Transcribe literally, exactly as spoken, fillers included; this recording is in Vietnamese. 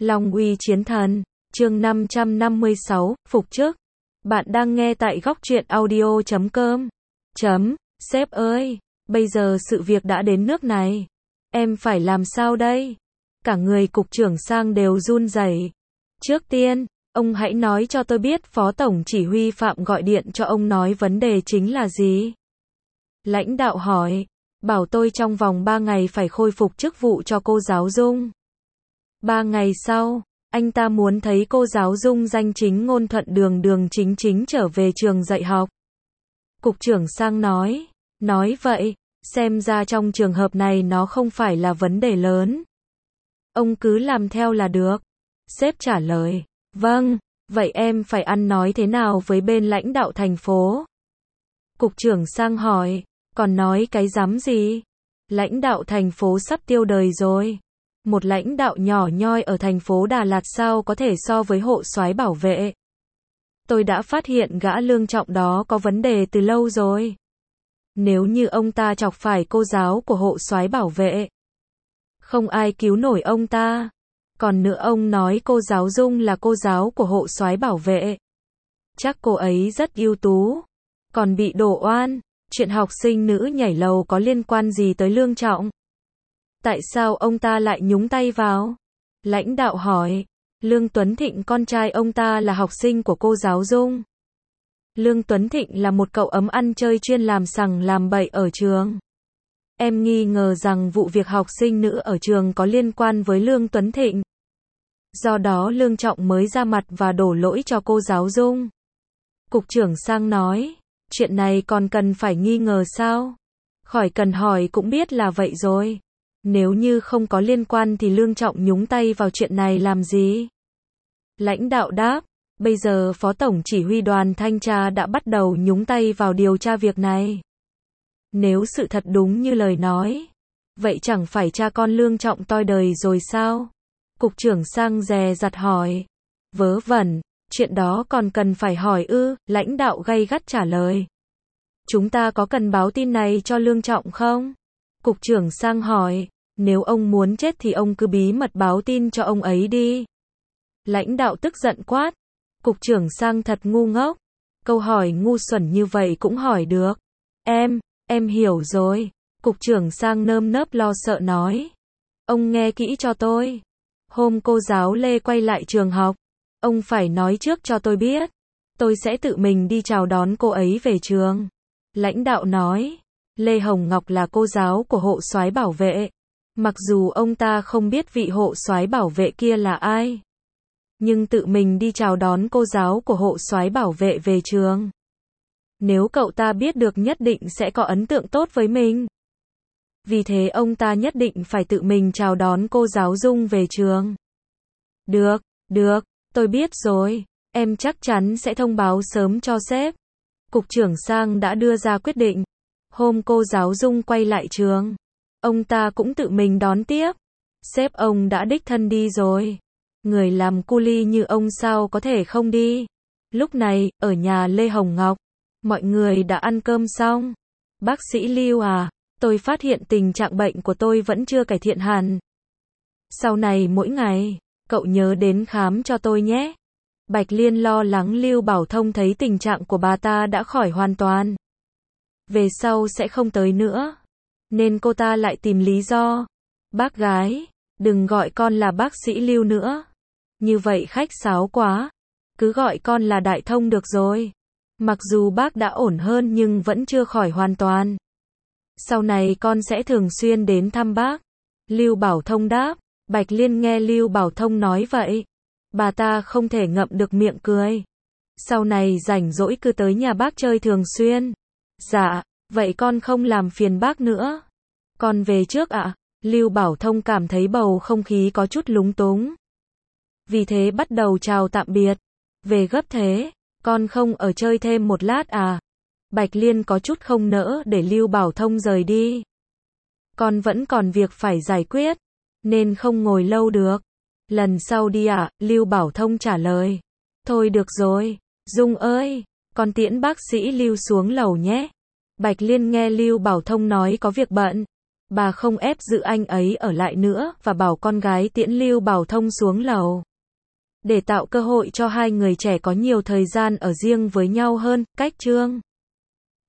Long uy chiến thần, chương năm trăm năm mươi sáu, phục chức. Bạn đang nghe tại góc truyện audio chấm com. Chấm, sếp ơi, bây giờ sự việc đã đến nước này. Em phải làm sao đây? Cả người cục trưởng Sang đều run rẩy. Trước tiên, ông hãy nói cho tôi biết Phó Tổng Chỉ huy Phạm gọi điện cho ông nói vấn đề chính là gì? Lãnh đạo hỏi, bảo tôi trong vòng ba ngày phải khôi phục chức vụ cho cô giáo Dung. Ba ngày sau, anh ta muốn thấy cô giáo Dung danh chính ngôn thuận đường đường chính chính trở về trường dạy học. Cục trưởng Sang nói, nói vậy, xem ra trong trường hợp này nó không phải là vấn đề lớn. Ông cứ làm theo là được. Sếp trả lời, vâng, vậy em phải ăn nói thế nào với bên lãnh đạo thành phố? Cục trưởng Sang hỏi, còn nói cái dám gì? Lãnh đạo thành phố sắp tiêu đời rồi. Một lãnh đạo nhỏ nhoi ở thành phố Đà Lạt sao có thể so với hộ soái bảo vệ. Tôi đã phát hiện gã Lương Trọng đó có vấn đề từ lâu rồi. Nếu như ông ta chọc phải cô giáo của hộ soái bảo vệ, không ai cứu nổi ông ta. Còn nữa ông nói cô giáo Dung là cô giáo của hộ soái bảo vệ. Chắc cô ấy rất ưu tú. Còn bị đổ oan, chuyện học sinh nữ nhảy lầu có liên quan gì tới Lương Trọng? Tại sao ông ta lại nhúng tay vào? Lãnh đạo hỏi, Lương Tuấn Thịnh con trai ông ta là học sinh của cô giáo Dung. Lương Tuấn Thịnh là một cậu ấm ăn chơi chuyên làm sằng làm bậy ở trường. Em nghi ngờ rằng vụ việc học sinh nữ ở trường có liên quan với Lương Tuấn Thịnh. Do đó Lương Trọng mới ra mặt và đổ lỗi cho cô giáo Dung. Cục trưởng Sang nói, chuyện này còn cần phải nghi ngờ sao? Khỏi cần hỏi cũng biết là vậy rồi. Nếu như không có liên quan thì Lương Trọng nhúng tay vào chuyện này làm gì? Lãnh đạo đáp, bây giờ Phó Tổng Chỉ huy đoàn thanh tra đã bắt đầu nhúng tay vào điều tra việc này. Nếu sự thật đúng như lời nói, vậy chẳng phải cha con Lương Trọng toi đời rồi sao? Cục trưởng Sang dè dặt hỏi. Vớ vẩn, chuyện đó còn cần phải hỏi ư? Lãnh đạo gay gắt trả lời. Chúng ta có cần báo tin này cho Lương Trọng không? Cục trưởng Sang hỏi, nếu ông muốn chết thì ông cứ bí mật báo tin cho ông ấy đi. Lãnh đạo tức giận quát. Cục trưởng Sang thật ngu ngốc. Câu hỏi ngu xuẩn như vậy cũng hỏi được. Em, em hiểu rồi. Cục trưởng Sang nơm nớp lo sợ nói. Ông nghe kỹ cho tôi. Hôm cô giáo Lê quay lại trường học, ông phải nói trước cho tôi biết. Tôi sẽ tự mình đi chào đón cô ấy về trường. Lãnh đạo nói, Lê Hồng Ngọc là cô giáo của hộ soái bảo vệ. Mặc dù ông ta không biết vị hộ soái bảo vệ kia là ai, nhưng tự mình đi chào đón cô giáo của hộ soái bảo vệ về trường. Nếu cậu ta biết được nhất định sẽ có ấn tượng tốt với mình. Vì thế ông ta nhất định phải tự mình chào đón cô giáo Dung về trường. Được, được, tôi biết rồi. Em chắc chắn sẽ thông báo sớm cho sếp. Cục trưởng Sang đã đưa ra quyết định. Hôm cô giáo Dung quay lại trường, ông ta cũng tự mình đón tiếp. Sếp ông đã đích thân đi rồi. Người làm cu li như ông sao có thể không đi. Lúc này, ở nhà Lê Hồng Ngọc, mọi người đã ăn cơm xong. Bác sĩ Lưu à, tôi phát hiện tình trạng bệnh của tôi vẫn chưa cải thiện hẳn. Sau này mỗi ngày, cậu nhớ đến khám cho tôi nhé. Bạch Liên lo lắng Lưu Bảo Thông thấy tình trạng của bà ta đã khỏi hoàn toàn. Về sau sẽ không tới nữa. Nên cô ta lại tìm lý do. Bác gái, đừng gọi con là bác sĩ Lưu nữa. Như vậy khách sáo quá. Cứ gọi con là Đại Thông được rồi. Mặc dù bác đã ổn hơn nhưng vẫn chưa khỏi hoàn toàn. Sau này con sẽ thường xuyên đến thăm bác. Lưu Bảo Thông đáp. Bạch Liên nghe Lưu Bảo Thông nói vậy, bà ta không thể ngậm được miệng cười. Sau này rảnh rỗi cứ tới nhà bác chơi thường xuyên. Dạ, vậy con không làm phiền bác nữa. Con về trước ạ. À? Lưu Bảo Thông cảm thấy bầu không khí có chút lúng túng. Vì thế bắt đầu chào tạm biệt. Về gấp thế, con không ở chơi thêm một lát à? Bạch Liên có chút không nỡ để Lưu Bảo Thông rời đi. Con vẫn còn việc phải giải quyết, nên không ngồi lâu được. Lần sau đi ạ, à? Lưu Bảo Thông trả lời. Thôi được rồi, Dung ơi, con tiễn bác sĩ Lưu xuống lầu nhé. Bạch Liên nghe Lưu Bảo Thông nói có việc bận. Bà không ép giữ anh ấy ở lại nữa, và bảo con gái tiễn Lưu Bảo Thông xuống lầu. Để tạo cơ hội cho hai người trẻ có nhiều thời gian ở riêng với nhau hơn, cách chương